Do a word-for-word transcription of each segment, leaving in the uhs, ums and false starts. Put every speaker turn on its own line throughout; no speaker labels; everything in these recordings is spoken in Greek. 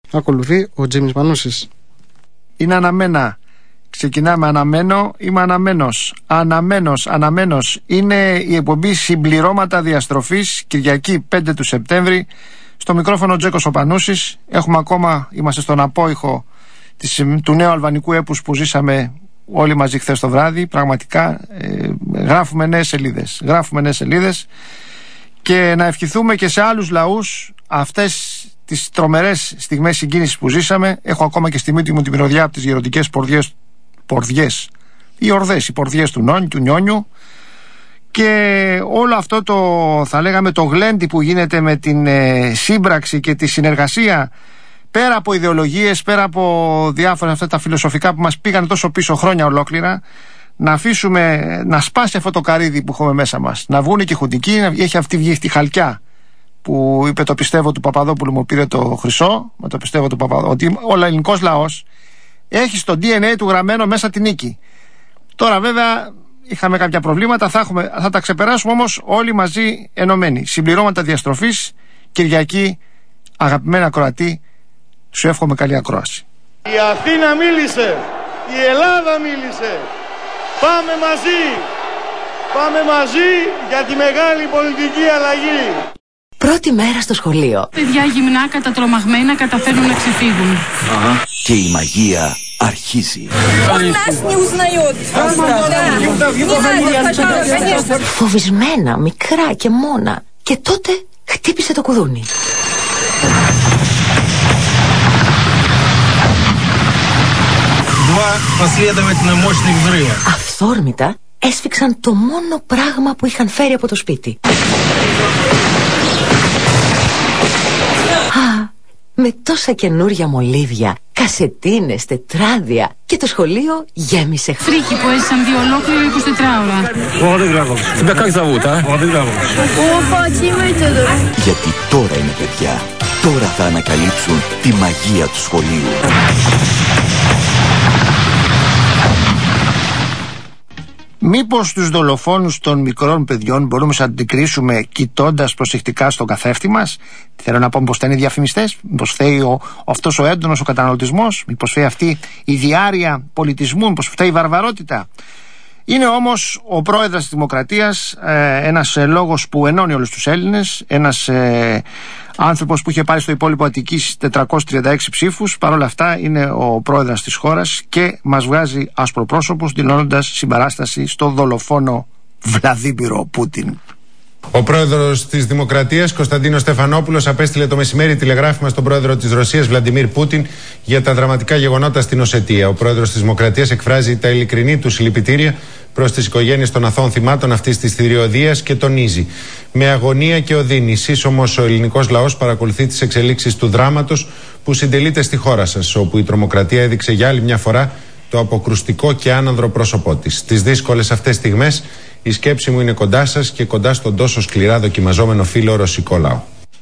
Ακολουθεί ο Τζίμις Μανούσης.
Είναι αναμένα. Ξεκινάμε αναμένο, είμαι αναμένος. Αναμένος, αναμένος. Είναι η εκπομπή Συμπληρώματα Διαστροφής, Κυριακή πέντε του Σεπτέμβρη. Στο μικρόφωνο Τζέκος ο Πανούσης. Έχουμε ακόμα, είμαστε στον απόϊχο της, του νέου αλβανικού έπους που ζήσαμε όλοι μαζί χθες το βράδυ. Πραγματικά ε, γράφουμε νέες σελίδες. Γράφουμε νέες σελίδες. Και να ευχηθούμε και σε άλλους λαούς αυτές τις τρομερές στιγμές συγκίνησης που ζήσαμε. Έχω ακόμα και στη μύτη μου τη μυρωδιά από τις γεροντικές πορδιές, πορδιές οι ορδές, οι πορδιές του, νόνι, του Νιόνιου. Και όλο αυτό το, θα λέγαμε, το γλέντι που γίνεται με την ε, σύμπραξη και τη συνεργασία, πέρα από ιδεολογίες, πέρα από διάφορα αυτά τα φιλοσοφικά που μας πήγαν τόσο πίσω χρόνια ολόκληρα, να αφήσουμε να σπάσει αυτό το καρύδι που έχουμε μέσα μας, να βγουν και οι χουντικοί. Έχει αυτή βγει στη Χαλκιά που είπε το πιστεύω του Παπαδόπουλου, μου πήρε το χρυσό, με το πιστεύω του Παπαδόπουλου, ότι ο ελληνικός λαός έχει στο ντι εν έι του γραμμένο μέσα την νίκη. Τώρα βέβαια είχαμε κάποια προβλήματα, θα, έχουμε, θα τα ξεπεράσουμε όμως όλοι μαζί ενωμένοι. Συμπληρώματα διαστροφής, Κυριακή, αγαπημένα ακροατή, σου εύχομαι καλή ακρόαση.
Η Αθήνα μίλησε, η Ελλάδα μίλησε. Πάμε μαζί, πάμε μαζί για τη μεγάλη πολιτική αλλαγή.
Πρώτη μέρα στο σχολείο.
Παιδιά γυμνά κατατρομαγμένα καταφέρνουν να ξεφύγουν.
Αχα. Και η μαγεία αρχίζει.
Φοβισμένα, μικρά και μόνα. Και τότε χτύπησε το κουδούνι. Αυθόρμητα έσφιξαν το μόνο πράγμα που είχαν φέρει από το σπίτι. Α, με τόσα καινούρια μολύβια, κασετίνες, τετράδια και το σχολείο γέμισε.
Φρίκι που έζησαν δύο ολόκληρα εικοσιτετράωρα.
Γιατί τώρα είναι παιδιά. Τώρα θα ανακαλύψουν τη μαγεία του σχολείου.
Μήπως τους δολοφόνους των μικρών παιδιών μπορούμε να αντικρίσουμε κοιτώντας προσεκτικά στον καθρέφτη μας? Θέλω να πω, μήπως φταίνουν οι διαφημιστές, μήπως φταίει ο, αυτός ο έντονος ο καταναλωτισμός, μήπως φταίει αυτή η διάρρεια πολιτισμού, μήπως φταίει η βαρβαρότητα? Είναι όμως ο πρόεδρος της Δημοκρατίας, ε, ένας ε, λόγος που ενώνει όλους τους Έλληνες, ένας ε, άνθρωπος που είχε πάρει στο υπόλοιπο Αττικής τετρακόσιους τριάντα έξι ψήφους. Παρ' όλα αυτά είναι ο πρόεδρος της χώρας και μας βγάζει ασπροπρόσωπους, δηλώνοντας συμπαράσταση στο δολοφόνο Βλαδίμιρο Πούτιν.
Ο πρόεδρος της Δημοκρατίας, Κωνσταντίνος Στεφανόπουλος, απέστειλε το μεσημέρι τηλεγράφημα στον πρόεδρο της Ρωσίας, Βλαντιμίρ Πούτιν, για τα δραματικά γεγονότα στην Οσετία. Ο πρόεδρος της Δημοκρατίας εκφράζει τα ειλικρινή του συλληπιτήρια προς τις οικογένειες των αθώων θυμάτων αυτής της θηριωδίας και τονίζει: με αγωνία και οδύνη, σύσσωμος ο ελληνικός λαός παρακολουθεί τις εξελίξεις του δράματος που συντελείται στη χώρα σας, όπου η τρομοκρατία έδειξε για άλλη μια φορά το αποκρουστικό και άνανδρο πρόσωπό της. Στις δύσκολες αυτές στιγμές, η σκέψη μου είναι κοντά σας και κοντά στον τόσο σκληρά δοκιμαζόμενο φίλο ρωσικό λαό.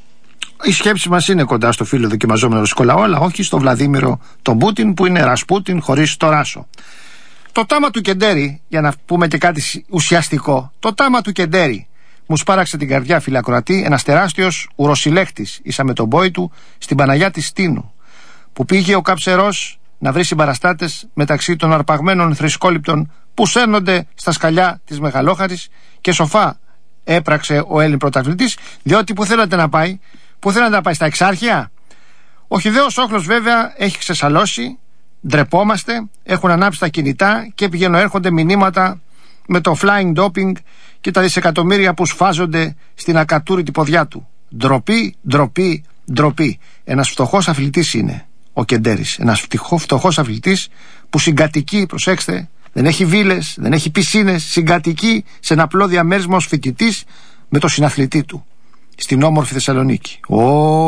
Η σκέψη μας είναι κοντά στο φίλο δοκιμαζόμενο ρωσικό λαό, αλλά όχι στο Βλαδίμιρο τον Πούτιν, που είναι Ρασπούτιν χωρίς το Ράσο. Το τάμα του Κεντέρι, για να πούμε και κάτι ουσιαστικό, το τάμα του Κεντέρι μου σπάραξε την καρδιά, φίλε ακροατή, ένας τεράστιος ουροσυλλέκτης, ίσα με τον μπόι του, στην Παναγιά της Στίνου, που πήγε ο Καψερός να βρει συμπαραστάτες μεταξύ των αρπαγμένων θρησκόληπτων που σέρνονται στα σκαλιά της Μεγαλόχαρης, και σοφά έπραξε ο Έλλην πρωταθλητής, διότι που θέλατε να πάει, που θέλατε να πάει στα Εξάρχεια? Ο χυδαίος όχλος βέβαια έχει ξεσαλώσει, ντρεπόμαστε, έχουν ανάψει τα κινητά και πηγαίνουν έρχονται μηνύματα με το flying doping και τα δισεκατομμύρια που σφάζονται στην ακατούρητη ποδιά του. Ντροπή, ντροπή, ντροπή. Ένας φτωχός αθλητής είναι ο Κεντέρης. Ένας φτωχός αθλητής που συγκατοικεί, προσέξτε, δεν έχει βίλες, δεν έχει πισίνες, συγκατοικεί σε ένα απλό διαμέρισμα ως φοιτητής με το συναθλητή του στην όμορφη Θεσσαλονίκη. Ο,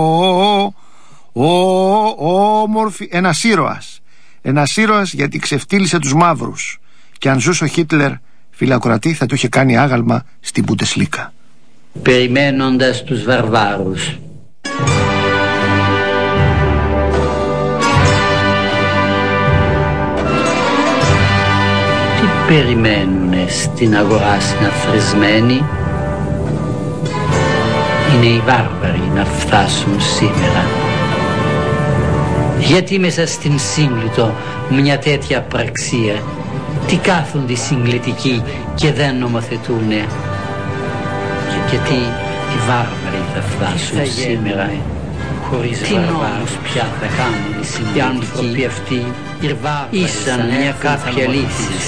ο, ο, όμορφη, ένας ήρωας. Ένας ήρωας γιατί ξεφτύλισε τους μαύρους. Και αν ζούσε ο Χίτλερ, φίλε ακροατή, θα του είχε κάνει άγαλμα στην Μπουντεσλίκα.
Περιμένοντας τους βαρβάρους. Τι περιμένουνε στην αγορά συναθρισμένοι? Είναι οι βάρβαροι να φτάσουν σήμερα. Γιατί μέσα στην Σύγκλιτο μια τέτοια πραξία? Τι κάθονται οι συγκλητικοί και δεν νομοθετούνε? Γιατί οι βάρβαροι θα φτάσουν σήμερα? Χωρίς βάρβαρους πια θα κάνουν οι συγκλητικοί? Οι άνθρωποι αυτοί ήσαν μια κάποια λύση.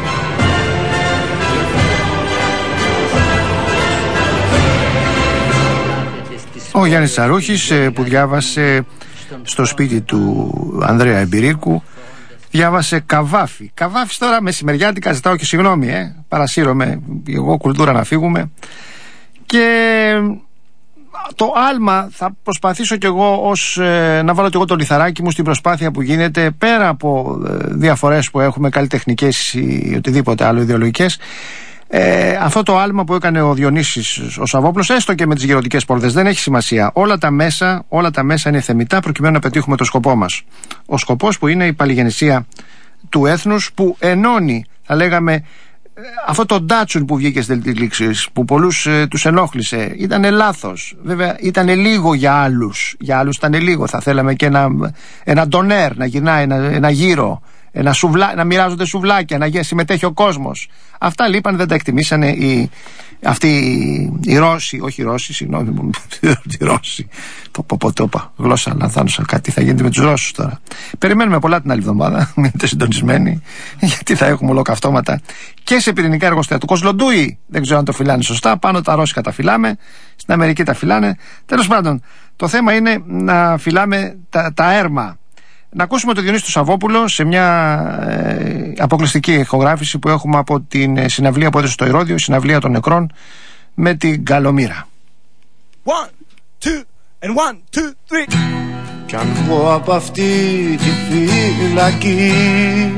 Ο Γιάννης Τσαρούχης, που διάβασε στο σπίτι του Ανδρέα Εμπειρίκου, διάβασε Καβάφη. Καβάφης τώρα μεσημεριάτικα, ζητάω και συγγνώμη, ε, παρασύρωμαι, εγώ κουλτούρα να φύγουμε. Και το άλμα θα προσπαθήσω κι εγώ ως, ε, να βάλω κι εγώ το λιθαράκι μου στην προσπάθεια που γίνεται, πέρα από ε, διαφορές που έχουμε καλλιτεχνικές ή οτιδήποτε άλλο ιδεολογικές. Ε, αυτό το άλμα που έκανε ο Διονύσης ο Σαββόπουλος, έστω και με τις γεροντικές πόρτες, δεν έχει σημασία. Όλα τα μέσα, όλα τα μέσα είναι θεμιτά προκειμένου να πετύχουμε το σκοπό μας. Ο σκοπός που είναι η παλιγεννησία του έθνους, που ενώνει, θα λέγαμε, αυτό το ντάτσουν που βγήκε στις τελετηλήξεις, που πολλούς ε, τους ενόχλησε. Ήταν λάθος. Βέβαια ήταν λίγο για άλλους. Για άλλους ήταν λίγο. Θα θέλαμε και ένα, ένα ντονέρ να γυρνάει ένα, ένα γύρο. Να, σουβλά, να μοιράζονται σουβλάκια, να συμμετέχει ο κόσμος. Αυτά λείπαν, δεν τα εκτιμήσανε οι, αυτοί οι Ρώσοι, όχι οι Ρώσοι, συγγνώμη μου, οι Ρώσοι. Ποποτόπα, γλώσσα λανθάνουσα, κάτι θα γίνεται με τους Ρώσους τώρα. Περιμένουμε πολλά την άλλη εβδομάδα, μείνετε συντονισμένοι, γιατί θα έχουμε ολοκαυτώματα και σε πυρηνικά εργοστάσια του Κοσλοντούι. Δεν ξέρω αν το φυλάνε σωστά, πάνω τα Ρώσικα τα φυλάμε, στην Αμερική τα φυλάνε. Τέλος πάντων, το θέμα είναι να φυλάμε τα, τα έρμα. Να ακούσουμε τον Διονύση του Σαββόπουλο σε μια ε, αποκλειστική ηχογράφηση που έχουμε από την ε, συναυλία που έδωσε στο Ηρώδειο, η συναυλία των νεκρών, με την Καλομήρα.
One, two, and one, two, three.
Κι αν βγω από αυτή τη φυλακή,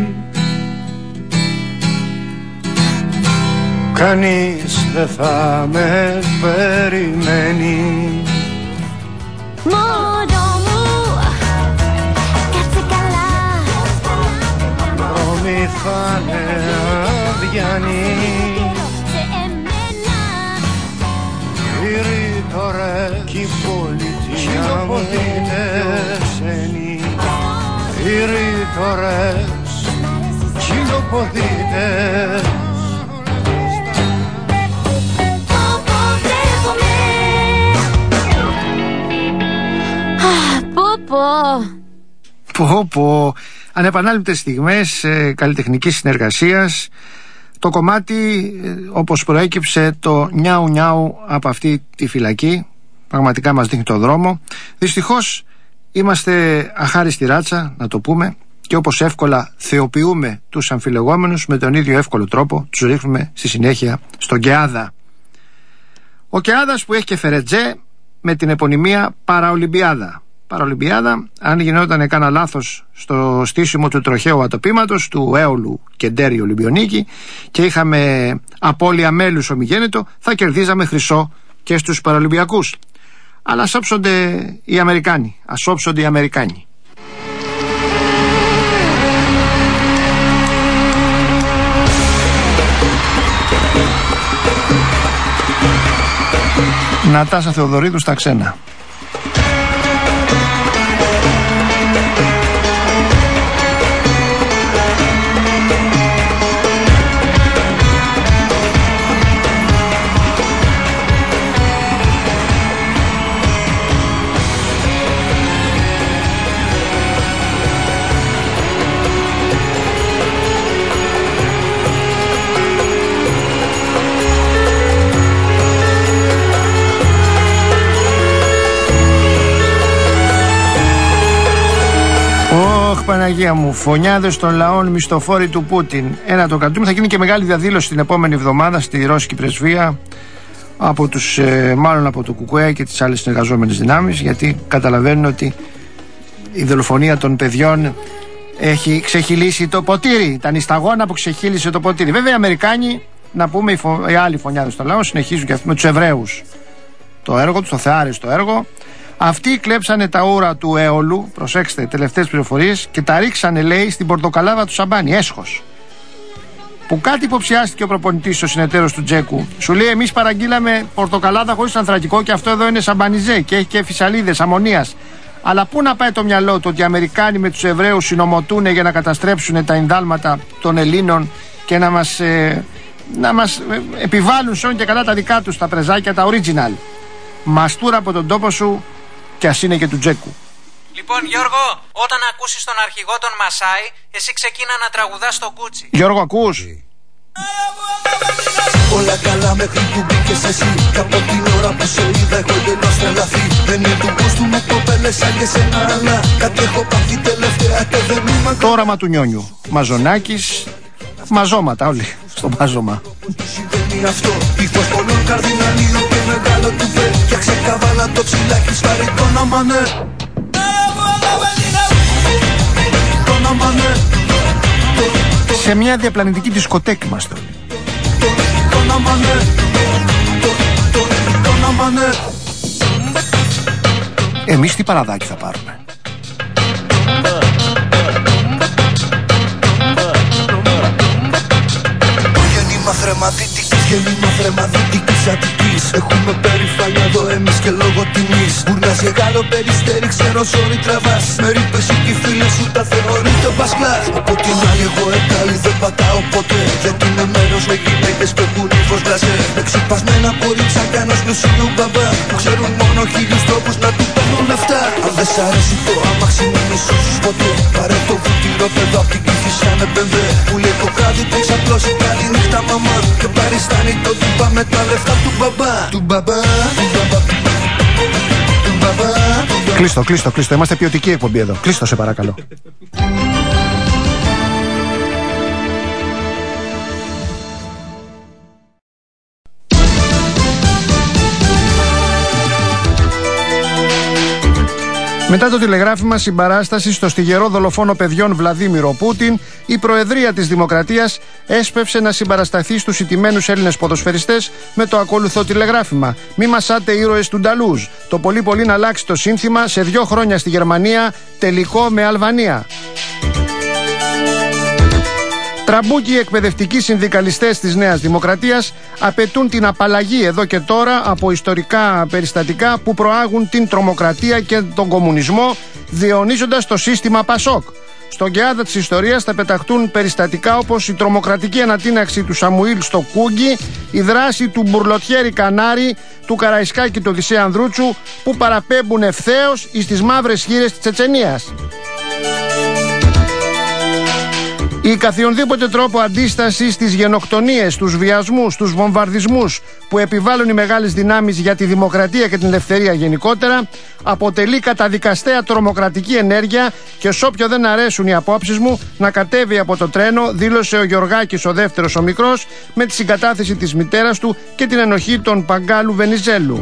κανείς δεν θα με περιμένει.
Μόνο μου, κάτσε καλά.
Δρόμοι θα είναι αδιανοί,
Σε εμένα
οι ρήτορες κι η πολιτεία μου είναι ξένοι. Οι ρήτορες κι οι λοποδίτες.
Πω πω, ανεπανάληπτες στιγμές ε, καλλιτεχνικής συνεργασίας. Το κομμάτι ε, όπως προέκυψε το νιάου νιάου από αυτή τη φυλακή, πραγματικά μας δείχνει το δρόμο. Δυστυχώς είμαστε αχάριστοι ράτσα, να το πούμε, και όπως εύκολα θεοποιούμε τους αμφιλεγόμενους, με τον ίδιο εύκολο τρόπο τους ρίχνουμε στη συνέχεια στον Κεάδα. Ο Κεάδας που έχει και φερετζέ με την επωνυμία Παραολυμπιάδα. Παραολυμπιάδα, αν γινόταν κάνα λάθος στο στήσιμο του τροχαίου ατοπήματος του Έολου Κεντέρι Ολυμπιονίκη και είχαμε απώλεια μέλους ομιγέννητο, θα κερδίζαμε χρυσό και στους Παραολυμπιακούς. Αλλά ας όψονται οι Αμερικάνοι, ας όψονται οι Αμερικάνοι. Νατάσα Θεοδωρίδου στα ξένα. Παναγία μου, φωνιάδες των λαών, μισθοφόροι του Πούτιν. Ένα το κρατούμε. Θα γίνει και μεγάλη διαδήλωση την επόμενη εβδομάδα στη Ρώσικη Πρεσβεία από τους, ε, μάλλον από το ΚΚΕ και τις άλλες συνεργαζόμενες δυνάμεις, γιατί καταλαβαίνουν ότι η δολοφονία των παιδιών έχει ξεχυλήσει το ποτήρι. Ήταν η σταγόνα που ξεχύλισε το ποτήρι. Βέβαια οι Αμερικάνοι, να πούμε, οι, φο... οι άλλοι φωνιάδες των λαών συνεχίζουν και αυτοί με τους Εβραίους το έργο τους, το θεάριστο έργο. Αυτοί κλέψανε τα ούρα του Έολου, προσέξτε, τελευταίες πληροφορίες, και τα ρίξανε, λέει, στην πορτοκαλάδα του Σαμπάνι, έσχος. Που κάτι υποψιάστηκε ο προπονητής, ο συνεταίρος του Τζέκου. Σου λέει: εμείς παραγγείλαμε πορτοκαλάδα χωρίς ανθρακικό και αυτό εδώ είναι σαμπανιζέ και έχει και φυσαλίδες αμμονίας. Αλλά πού να πάει το μυαλό του ότι οι Αμερικάνοι με τους Εβραίους συνομωτούν για να καταστρέψουν τα ενδάλματα των Ελλήνων και να μας, ε, να μας ε, επιβάλλουν σόν και καλά τα δικά τους τα πρεζάκια, τα original. Μαστούρα από τον τόπο σου και ας είναι και του Τζέκου.
Λοιπόν Γιώργο, όταν ακούσεις τον αρχηγό των Μασάι, εσύ ξεκίνα να τραγουδάς στο κούτσι.
Γιώργο, ακούς?
Όλα καλά μέχρι που μπήκες εσύ. Κι από την ώρα που σε είδα έχω γελός τρελαθεί. Δεν είναι του γούστου μου κοπέλες σαν και σένα, αλλά κάτι έχω πάθει τελευταία και δεν είμαι.
Το όραμα του Νιόνιου. Μαζονάκης, μαζώματα όλοι στο μάζωμα.
Συμβαίνει αυτό, ήθος πολλών καρδιναλίων και μεγάλο του βε. Φτιάξε καβάλα το ψηλάκι σφάρι το όνομα ναι. Το όνομα ναι.
Σε μια διαπλανητική δισκοτέκη μας το. Εμείς τι παραδάκι θα πάρουμε?
Γέννημα θρεματίτικης, γέννημα θρεματίτικης Αττικής. Έχουμε περηφάνεια εδώ εμείς και λόγω τιμής. Μπουρνάς γεγάλο περιστέρι, ξέρω ζόρι τραβάς. Με ρίπες ή κι οι φίλες σου τα θεωρείτε βασκλάς. Από την άλλη εγώ έκαλη δεν πατάω ποτέ. Γιατί είναι μέρος με γυναίκες που έχουν ύφος γλασέ. Με ξυπασμένα κορίτσια κανός πλουσίου μπαμπά. Που ξέρουν μόνο χίλιους τρόπους να του παίρνουν λεφτά. Αν δεν σ' αρέσει το αμάξι μην μισώσεις ποτέ. Πάρε το βουτυρό παιδό απ' την κύφη σαν εμπενδέ. Που λέει το βράδυ που έχεις απλώσει καλή νύχτα μαμά. Και παριστάνει το τύπα με τα λεφτά του μπαμπά. Του μπαμπά, του μπαμπά, του μπαμπά.
Κλείστο, κλείστο, κλείστο. Είμαστε ποιοτική εκπομπή εδώ. Κλείστο σε παρακαλώ. Μετά το τηλεγράφημα συμπαράσταση στο στιγερό δολοφόνο παιδιών Βλαδίμηρο Πούτιν, η Προεδρία της Δημοκρατίας έσπευσε να συμπαρασταθεί στους ηττημένους Έλληνες ποδοσφαιριστές με το ακόλουθο τηλεγράφημα. Μη μασάτε ήρωες του Νταλούζ. Το πολύ πολύ να αλλάξει το σύνθημα σε δύο χρόνια στη Γερμανία, τελικό με Αλβανία. Τραμπούκοι εκπαιδευτικοί συνδικαλιστές της Νέας Δημοκρατίας απαιτούν την απαλλαγή εδώ και τώρα από ιστορικά περιστατικά που προάγουν την τρομοκρατία και τον κομμουνισμό, διαιωνίζοντας το σύστημα Πασόκ. Στον κεάδα της ιστορίας θα πεταχτούν περιστατικά όπως η τρομοκρατική ανατείναξη του Σαμουήλ στο Κούγκι, η δράση του Μπουρλοτιέρη Κανάρη, του Καραϊσκάκη του Οδυσσέα Ανδρούτσου, που παραπέμπουν ευθέως εις τις μαύρες χήρες της Τσετσενίας. Η καθιονδήποτε τρόπο αντίσταση στις γενοκτονίες, τους βιασμούς, τους βομβαρδισμούς που επιβάλλουν οι μεγάλες δυνάμεις για τη δημοκρατία και την ελευθερία γενικότερα αποτελεί καταδικαστέα τρομοκρατική ενέργεια και σ' όποιο δεν αρέσουν οι απόψεις μου να κατέβει από το τρένο, δήλωσε ο Γιωργάκης ο δεύτερος ο μικρός με τη συγκατάθεση της μητέρας του και την ενοχή των Παγκάλου Βενιζέλου.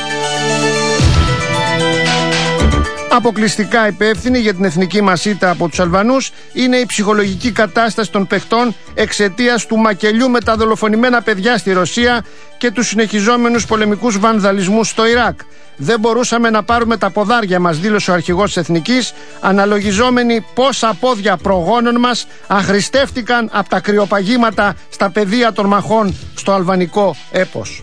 Αποκλειστικά υπεύθυνη για την εθνική μας ήττα από τους Αλβανούς είναι η ψυχολογική κατάσταση των παιχτών εξαιτίας του μακελιού με τα δολοφονημένα παιδιά στη Ρωσία και τους συνεχιζόμενους πολεμικούς βανδαλισμούς στο Ιράκ. Δεν μπορούσαμε να πάρουμε τα ποδάρια μας, δήλωσε ο αρχηγός της Εθνικής, αναλογιζόμενοι πόσα πόδια προγόνων μας αχρηστεύτηκαν από τα κρυοπαγήματα στα πεδία των μαχών στο αλβανικό έπος.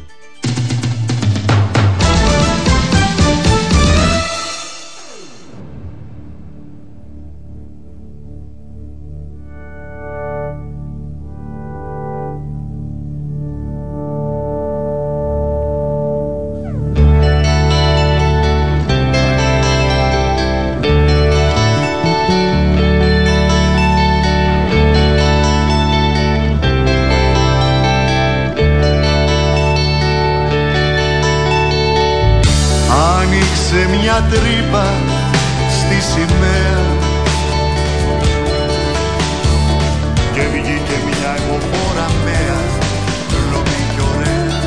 Μια τρύπα στη σημαία και βγήκε μια εγωφόρα μέα, λομπή κι ωραία.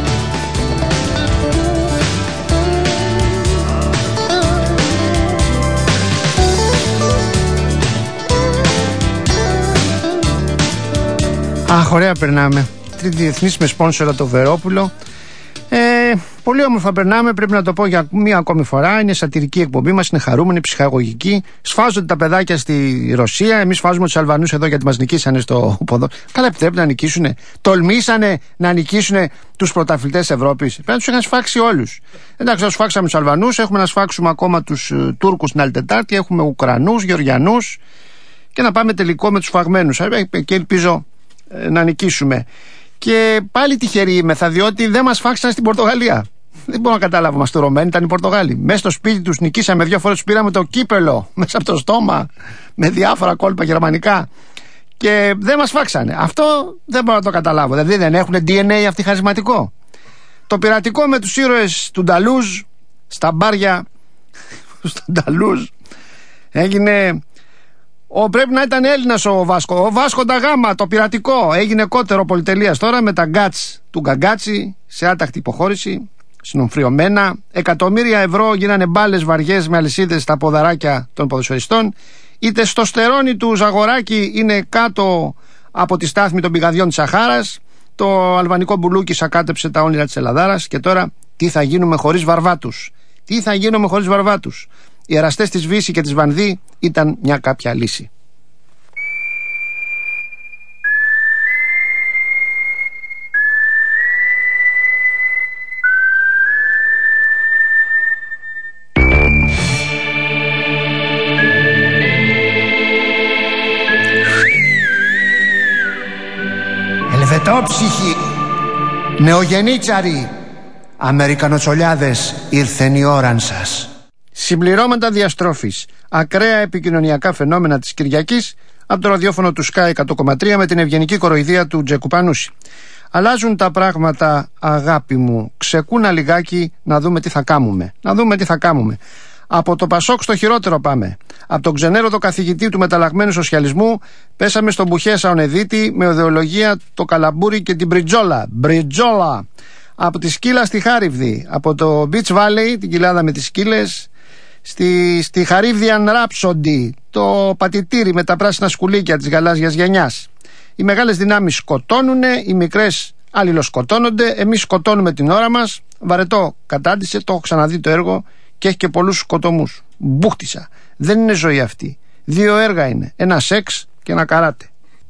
Αχ, ωραία περνάμε. Τρίτη διεθνής με σπόνσορα το Βερόπουλο. Ε, Πολύ όμορφα περνάμε, πρέπει να το πω για μία ακόμη φορά. Είναι σατυρική εκπομπή μας, είναι χαρούμενη, ψυχαγωγική. Σφάζονται τα παιδάκια στη Ρωσία. Εμείς σφάζουμε τους Αλβανούς εδώ γιατί μας νικήσανε στο ποδόσφαιρο. Καλά, επιτρέπεται να νικήσουνε. Τολμήσανε να νικήσουνε τους πρωταθλητές Ευρώπης. Πρέπει να τους είχαν σφάξει όλους. Εντάξει, θα σφάξαμε τους Αλβανούς, έχουμε να σφάξουμε ακόμα τους uh, Τούρκους την άλλη Τετάρτη. Έχουμε Ουκρανούς, Γεωργιανούς και να πάμε τελικό με τους φαγμένους. Και ελπίζω uh, να νικήσουμε. Και πάλι τυχεροί είμεθα, διότι δεν μας φάξαν στην Πορτογαλία. Δεν μπορώ να καταλάβω, μας τουρωμένοι ήταν οι Πορτογάλοι. Μέσα στο σπίτι τους νικήσαμε δύο φορές, τους πήραμε το κύπελο μέσα από το στόμα με διάφορα κόλπα γερμανικά και δεν μας φάξανε. Αυτό δεν μπορώ να το καταλάβω. Δηλαδή δεν έχουν ντι εν έι αυτοί χαρισματικό. Το πειρατικό με τους ήρωες του Νταλούζ στα μπάρια στο Νταλούζ έγινε. Ο, πρέπει να ήταν Έλληνας ο Βάσκο. Ο Βάσκο τα Γάμα, το πειρατικό. Έγινε κότερο πολυτελείας τώρα με τα γκάτς του Γκαγκάτσι σε άτακτη υποχώρηση, συνομφριωμένα. Εκατομμύρια ευρώ γίνανε μπάλες βαριές με αλυσίδες στα ποδαράκια των ποδοσφαιριστών. Η τεστοστερόνη του Ζαγοράκη είναι κάτω από τη στάθμη των πηγαδιών της Σαχάρας. Το αλβανικό μπουλούκι σακάτεψε τα όνειρα της Ελλαδάρας. Και τώρα τι θα γίνουμε χωρίς βαρβάτους. Τι θα γίνουμε χωρίς βαρβάτους. Οι εραστές της Βύση και της Βανδύ ήταν μια κάποια λύση. Ελβετόψυχοι, νεογεννίτσαροι, Αμερικανοτσολιάδες, ήρθεν η ώραν σας. Συμπληρώματα διαστροφής. Ακραία επικοινωνιακά φαινόμενα της Κυριακής από το ραδιόφωνο του Sky εκατό κόμμα τρία με την ευγενική κοροϊδία του Τζεκουπανούση. Αλλάζουν τα πράγματα, αγάπη μου. Ξεκούνα λιγάκι να δούμε τι θα κάνουμε. Να δούμε τι θα κάνουμε. Από το Πασόκ στο χειρότερο πάμε. Από τον ξενέρωτο καθηγητή του μεταλλαγμένου σοσιαλισμού πέσαμε στον Μπουχέσα Ονεδίτη με ιδεολογία το καλαμπούρι και την μπριτζόλα. Μπριτζόλα. Από τη σκύλα στη Χάριβδη. Από το Beach Valley, την κοιλάδα με τις σκύλες, Στη, στη Χαρίβδιαν Rhapsody, το πατητήρι με τα πράσινα σκουλίκια της γαλάζιας γενιάς. Οι μεγάλες δυνάμεις σκοτώνουνε, οι μικρές αλληλοσκοτώνονται, εμείς σκοτώνουμε την ώρα μας. Βαρετό κατάντησε, το έχω ξαναδεί το έργο και έχει και πολλούς σκοτωμούς. Μπούχτισα. Δεν είναι ζωή αυτή. Δύο έργα είναι. Ένα σεξ και ένα καράτε.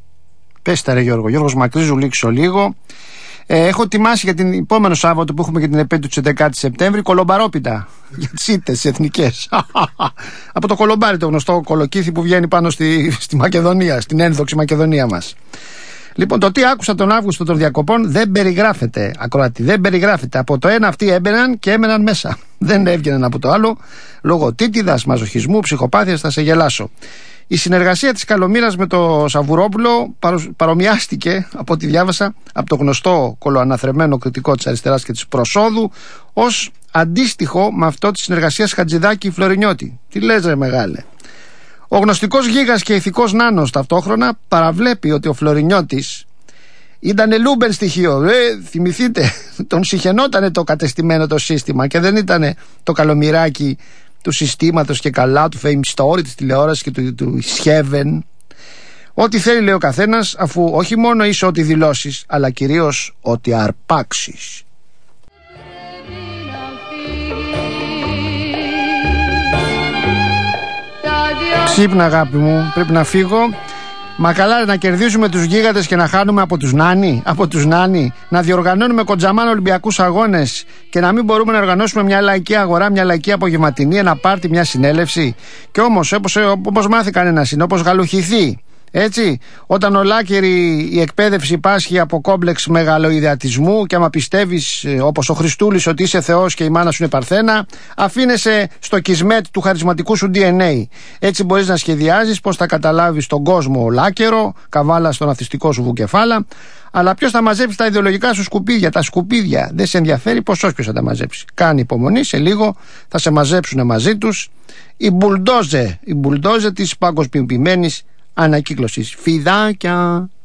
Πες τα ρε Γιώργο. Γιώργος Μακρύζου, λήξω λίγο. Ε, έχω ετοιμάσει για την επόμενο Σάββατο που έχουμε και την επέτειο της έντεκατης Σεπτέμβρη κολομπαρόπιτα για τις ήττες εθνικές. Από το κολομπάρι, το γνωστό κολοκύθι που βγαίνει πάνω στη, στη Μακεδονία, στην ένδοξη Μακεδονία μας. Λοιπόν, το τι άκουσα τον Αύγουστο των διακοπών δεν περιγράφεται, ακροατή, δεν περιγράφεται. Από το ένα αυτοί έμπαιναν και έμεναν μέσα. Δεν έβγαιναν από το άλλο. Λόγω τίτιδας, μαζοχισμού, ψυχοπάθειας, θα σε γελάσω. Η συνεργασία της Καλομήρας με το Σαβουρόπουλο παρομοιάστηκε, από ό,τι διάβασα, από το γνωστό κολοαναθρεμένο κριτικό της αριστεράς και της προσόδου, ως αντίστοιχο με αυτό της συνεργασίας Χατζηδάκη-Φλωρινιώτη. Τι λες ρε μεγάλε. Ο γνωστικός γίγας και ηθικός νάνος ταυτόχρονα παραβλέπει ότι ο Φλωρινιώτης ήταν λούμπεν στοιχείο. Ε, θυμηθείτε, τον συχαινότανε το κατεστημένο το σύστημα και δεν ήταν το καλομυράκι του συστήματος και καλά, του Fame Story, της τηλεόρασης και του, του Heaven. Ό,τι θέλει λέει ο καθένας, αφού όχι μόνο είσαι ό,τι δηλώσεις, αλλά κυρίως ό,τι αρπάξεις. Ξύπνα αγάπη μου, πρέπει να φύγω. Μα καλά να κερδίζουμε τους γίγαντες και να χάνουμε από τους νάνι, από τους νάνι, να διοργανώνουμε κοντζαμάν Ολυμπιακούς αγώνες και να μην μπορούμε να οργανώσουμε μια λαϊκή αγορά, μια λαϊκή απογευματινή, ένα πάρτι, μια συνέλευση. Και όμως, όπως, όπως μάθει κανένας είναι, όπως γαλουχηθεί. Έτσι, όταν ολάκερη η εκπαίδευση πάσχει από κόμπλεξ μεγαλοειδεατισμού και άμα πιστεύεις όπως ο Χριστούλης ότι είσαι Θεός και η μάνα σου είναι Παρθένα, αφήνεσαι στο κισμέτ του χαρισματικού σου ντι εν έι. Έτσι μπορείς να σχεδιάζεις πώς θα καταλάβεις τον κόσμο ολάκερο, καβάλα στον αθιστικό σου βουκεφάλα, αλλά ποιος θα μαζέψει τα ιδεολογικά σου σκουπίδια, τα σκουπίδια. Δεν σε ενδιαφέρει ποσός ποιος θα τα μαζέψει. Κάνει υπομονή, σε λίγο θα σε μαζέψουν μαζί τους οι μπουλντόζε, οι μπουλντόζε της παγκοσμιοποιημένης ανακύκλωσης. Φιδάκια.